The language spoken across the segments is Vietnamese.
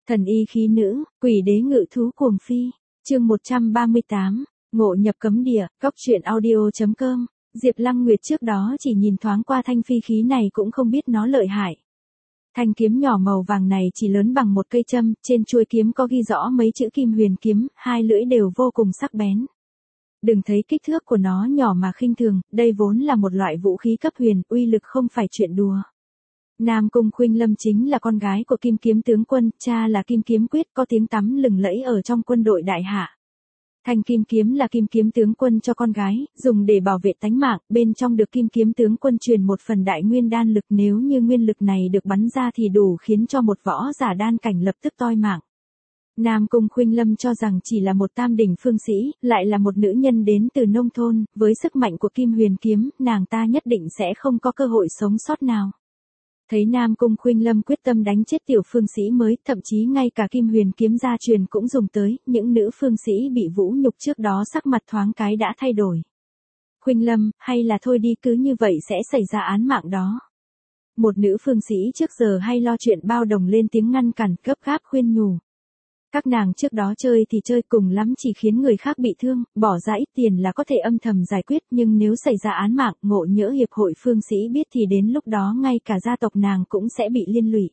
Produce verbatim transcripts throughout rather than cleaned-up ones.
Thần y khí nữ, quỷ đế ngự thú cuồng phi. Chương một trăm ba mươi tám, ngộ nhập cấm địa, góc truyện audio chấm com. Diệp Lăng Nguyệt trước đó chỉ nhìn thoáng qua thanh phi khí này cũng không biết nó lợi hại. Thanh kiếm nhỏ màu vàng này chỉ lớn bằng một cây châm, trên chuôi kiếm có ghi rõ mấy chữ Kim Huyền kiếm, hai lưỡi đều vô cùng sắc bén. Đừng thấy kích thước của nó nhỏ mà khinh thường, đây vốn là một loại vũ khí cấp huyền, uy lực không phải chuyện đùa. Nam Cung Khuynh Lâm chính là con gái của Kim Kiếm tướng quân, cha là Kim Kiếm Quyết, có tiếng tăm lừng lẫy ở trong quân đội đại hạ. Thanh kim kiếm là Kim Kiếm tướng quân cho con gái, dùng để bảo vệ tánh mạng, bên trong được Kim Kiếm tướng quân truyền một phần đại nguyên đan lực, nếu như nguyên lực này được bắn ra thì đủ khiến cho một võ giả đan cảnh lập tức toi mạng. Nam Cung Khuynh Lâm cho rằng chỉ là một tam đỉnh phương sĩ, lại là một nữ nhân đến từ nông thôn, với sức mạnh của Kim Huyền kiếm, nàng ta nhất định sẽ không có cơ hội sống sót nào. Thấy Nam Cung Khuynh Lâm quyết tâm đánh chết tiểu phương sĩ mới, thậm chí ngay cả Kim Huyền kiếm gia truyền cũng dùng tới, những nữ phương sĩ bị vũ nhục trước đó sắc mặt thoáng cái đã thay đổi. Khuynh Lâm, hay là thôi đi, cứ như vậy sẽ xảy ra án mạng đó. Một nữ phương sĩ trước giờ hay lo chuyện bao đồng lên tiếng ngăn cản, gấp gáp khuyên nhủ. Các nàng trước đó chơi thì chơi, cùng lắm chỉ khiến người khác bị thương, bỏ ra ít tiền là có thể âm thầm giải quyết, nhưng nếu xảy ra án mạng, ngộ nhỡ hiệp hội phương sĩ biết thì đến lúc đó ngay cả gia tộc nàng cũng sẽ bị liên lụy.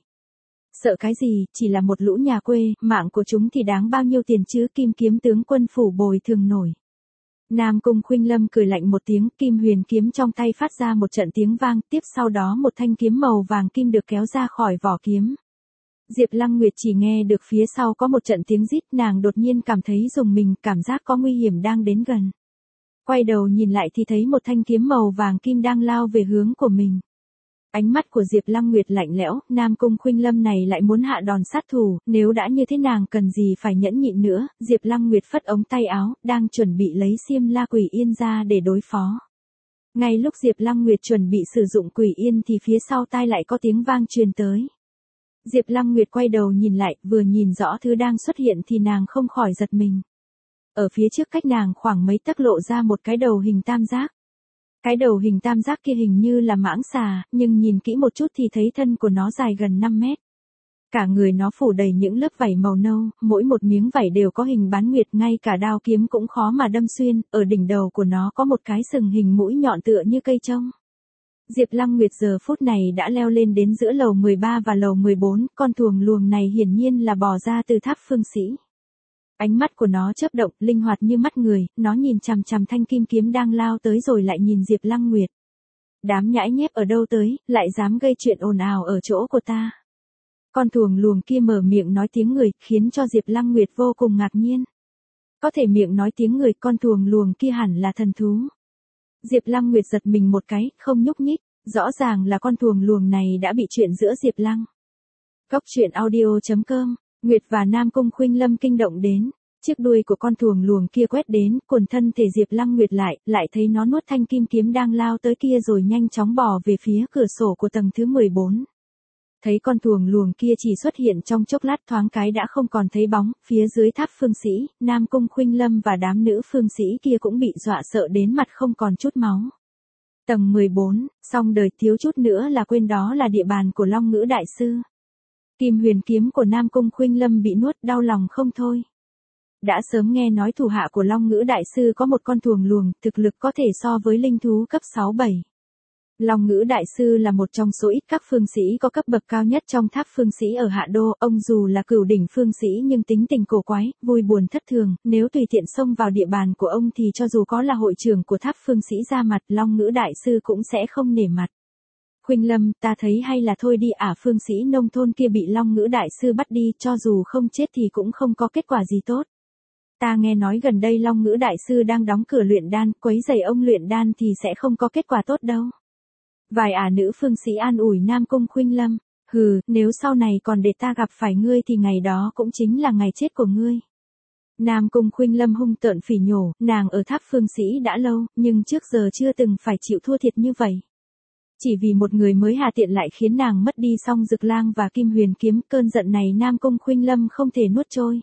Sợ cái gì, chỉ là một lũ nhà quê, mạng của chúng thì đáng bao nhiêu tiền chứ, Kim Kiếm tướng quân phủ bồi thường nổi. Nam Cung Khuynh Lâm cười lạnh một tiếng, Kim Huyền kiếm trong tay phát ra một trận tiếng vang, tiếp sau đó một thanh kiếm màu vàng kim được kéo ra khỏi vỏ kiếm. Diệp Lăng Nguyệt chỉ nghe được phía sau có một trận tiếng rít, nàng đột nhiên cảm thấy rùng mình, cảm giác có nguy hiểm đang đến gần. Quay đầu nhìn lại thì thấy một thanh kiếm màu vàng kim đang lao về hướng của mình. Ánh mắt của Diệp Lăng Nguyệt lạnh lẽo, Nam Cung Khuynh Lâm này lại muốn hạ đòn sát thủ, nếu đã như thế nàng cần gì phải nhẫn nhịn nữa. Diệp Lăng Nguyệt phất ống tay áo, đang chuẩn bị lấy xiêm la Quỷ Yên ra để đối phó. Ngay lúc Diệp Lăng Nguyệt chuẩn bị sử dụng Quỷ Yên thì phía sau tai lại có tiếng vang truyền tới. Diệp Lăng Nguyệt quay đầu nhìn lại, vừa nhìn rõ thứ đang xuất hiện thì nàng không khỏi giật mình. Ở phía trước cách nàng khoảng mấy tấc lộ ra một cái đầu hình tam giác. Cái đầu hình tam giác kia hình như là mãng xà, nhưng nhìn kỹ một chút thì thấy thân của nó dài gần năm mét. Cả người nó phủ đầy những lớp vảy màu nâu, mỗi một miếng vảy đều có hình bán nguyệt, ngay cả đao kiếm cũng khó mà đâm xuyên, ở đỉnh đầu của nó có một cái sừng hình mũi nhọn tựa như cây trông. Diệp Lăng Nguyệt giờ phút này đã leo lên đến giữa lầu mười ba và lầu mười bốn, con thuồng luồng này hiển nhiên là bò ra từ tháp phương sĩ. Ánh mắt của nó chớp động, linh hoạt như mắt người, nó nhìn chằm chằm thanh kim kiếm đang lao tới rồi lại nhìn Diệp Lăng Nguyệt. Đám nhãi nhép ở đâu tới, lại dám gây chuyện ồn ào ở chỗ của ta. Con thuồng luồng kia mở miệng nói tiếng người, khiến cho Diệp Lăng Nguyệt vô cùng ngạc nhiên. Có thể miệng nói tiếng người, con thuồng luồng kia hẳn là thần thú. Diệp Lăng Nguyệt giật mình một cái, không nhúc nhích, rõ ràng là con thuồng luồng này đã bị chuyện giữa Diệp Lăng. Góc truyện audio chấm com, Nguyệt và Nam Cung Khuynh Lâm kinh động đến, chiếc đuôi của con thuồng luồng kia quét đến, cuồn thân thể Diệp Lăng Nguyệt lại, lại thấy nó nuốt thanh kim kiếm đang lao tới kia rồi nhanh chóng bò về phía cửa sổ của tầng thứ mười bốn. Thấy con thuồng luồng kia chỉ xuất hiện trong chốc lát thoáng cái đã không còn thấy bóng, phía dưới tháp phương sĩ, Nam Cung Khuynh Lâm và đám nữ phương sĩ kia cũng bị dọa sợ đến mặt không còn chút máu. Tầng mười bốn, xong đời, thiếu chút nữa là quên đó là địa bàn của Long Ngữ Đại Sư. Kim Huyền kiếm của Nam Cung Khuynh Lâm bị nuốt, đau lòng không thôi. Đã sớm nghe nói thủ hạ của Long Ngữ Đại Sư có một con thuồng luồng, thực lực có thể so với linh thú cấp sáu bảy. Long Ngữ Đại Sư là một trong số ít các phương sĩ có cấp bậc cao nhất trong tháp phương sĩ ở Hạ Đô, ông dù là cửu đỉnh phương sĩ nhưng tính tình cổ quái, vui buồn thất thường, nếu tùy tiện xông vào địa bàn của ông thì cho dù có là hội trưởng của tháp phương sĩ ra mặt, Long Ngữ Đại Sư cũng sẽ không nể mặt. Khuynh Lâm, ta thấy hay là thôi đi, ả phương sĩ nông thôn kia bị Long Ngữ Đại Sư bắt đi, cho dù không chết thì cũng không có kết quả gì tốt. Ta nghe nói gần đây Long Ngữ Đại Sư đang đóng cửa luyện đan, quấy rầy ông luyện đan thì sẽ không có kết quả tốt đâu. Vài ả nữ phương sĩ an ủi Nam Cung Khuynh Lâm, hừ, nếu sau này còn để ta gặp phải ngươi thì ngày đó cũng chính là ngày chết của ngươi. Nam Cung Khuynh Lâm hung tợn phỉ nhổ, nàng ở tháp phương sĩ đã lâu, nhưng trước giờ chưa từng phải chịu thua thiệt như vậy. Chỉ vì một người mới hà tiện lại khiến nàng mất đi Song Dực Lang và Kim Huyền kiếm, cơn giận này Nam Cung Khuynh Lâm không thể nuốt trôi.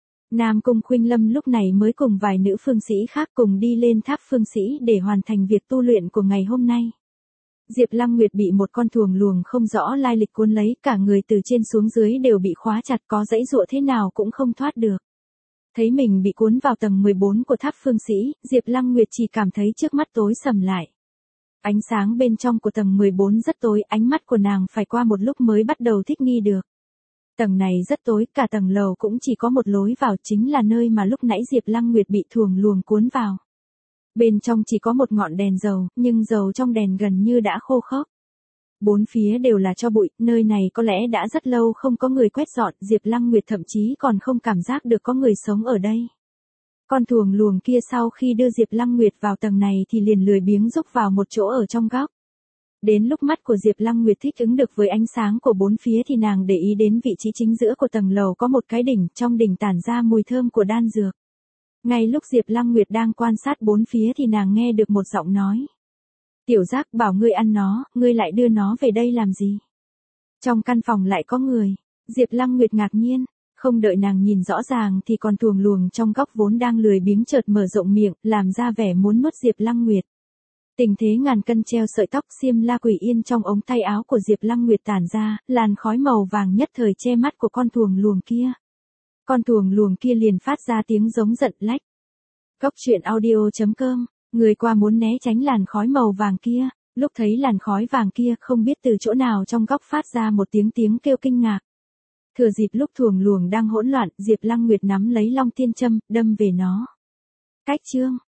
Nam Cung Khuynh Lâm lúc này mới cùng vài nữ phương sĩ khác cùng đi lên tháp phương sĩ để hoàn thành việc tu luyện của ngày hôm nay. Diệp Lăng Nguyệt bị một con thuồng luồng không rõ lai lịch cuốn lấy, cả người từ trên xuống dưới đều bị khóa chặt, có giãy giụa thế nào cũng không thoát được. Thấy mình bị cuốn vào tầng mười bốn của tháp Phương Sĩ, Diệp Lăng Nguyệt chỉ cảm thấy trước mắt tối sầm lại. Ánh sáng bên trong của tầng mười bốn rất tối, ánh mắt của nàng phải qua một lúc mới bắt đầu thích nghi được. Tầng này rất tối, cả tầng lầu cũng chỉ có một lối vào, chính là nơi mà lúc nãy Diệp Lăng Nguyệt bị thuồng luồng cuốn vào. Bên trong chỉ có một ngọn đèn dầu, nhưng dầu trong đèn gần như đã khô khốc. Bốn phía đều là tro bụi, nơi này có lẽ đã rất lâu không có người quét dọn, Diệp Lăng Nguyệt thậm chí còn không cảm giác được có người sống ở đây. Con thuồng luồng kia sau khi đưa Diệp Lăng Nguyệt vào tầng này thì liền lười biếng rúc vào một chỗ ở trong góc. Đến lúc mắt của Diệp Lăng Nguyệt thích ứng được với ánh sáng của bốn phía thì nàng để ý đến vị trí chính giữa của tầng lầu có một cái đỉnh, trong đỉnh tản ra mùi thơm của đan dược. Ngay lúc Diệp Lăng Nguyệt đang quan sát bốn phía thì nàng nghe được một giọng nói. Tiểu Giác bảo ngươi ăn nó, ngươi lại đưa nó về đây làm gì? Trong căn phòng lại có người. Diệp Lăng Nguyệt ngạc nhiên, không đợi nàng nhìn rõ ràng thì con thuồng luồng trong góc vốn đang lười biếng chợt mở rộng miệng, làm ra vẻ muốn nuốt Diệp Lăng Nguyệt. Tình thế ngàn cân treo sợi tóc, xiêm la quỷ yên trong ống tay áo của Diệp Lăng Nguyệt tản ra, làn khói màu vàng nhất thời che mắt của con thuồng luồng kia. Con thuồng luồng kia liền phát ra tiếng giống giận lách. Góc truyện audio chấm com, người qua muốn né tránh làn khói màu vàng kia, lúc thấy làn khói vàng kia không biết từ chỗ nào trong góc phát ra một tiếng tiếng kêu kinh ngạc. Thừa dịp lúc thuồng luồng đang hỗn loạn, Diệp Lăng Nguyệt nắm lấy Long Thiên Châm, đâm về nó. Cách chương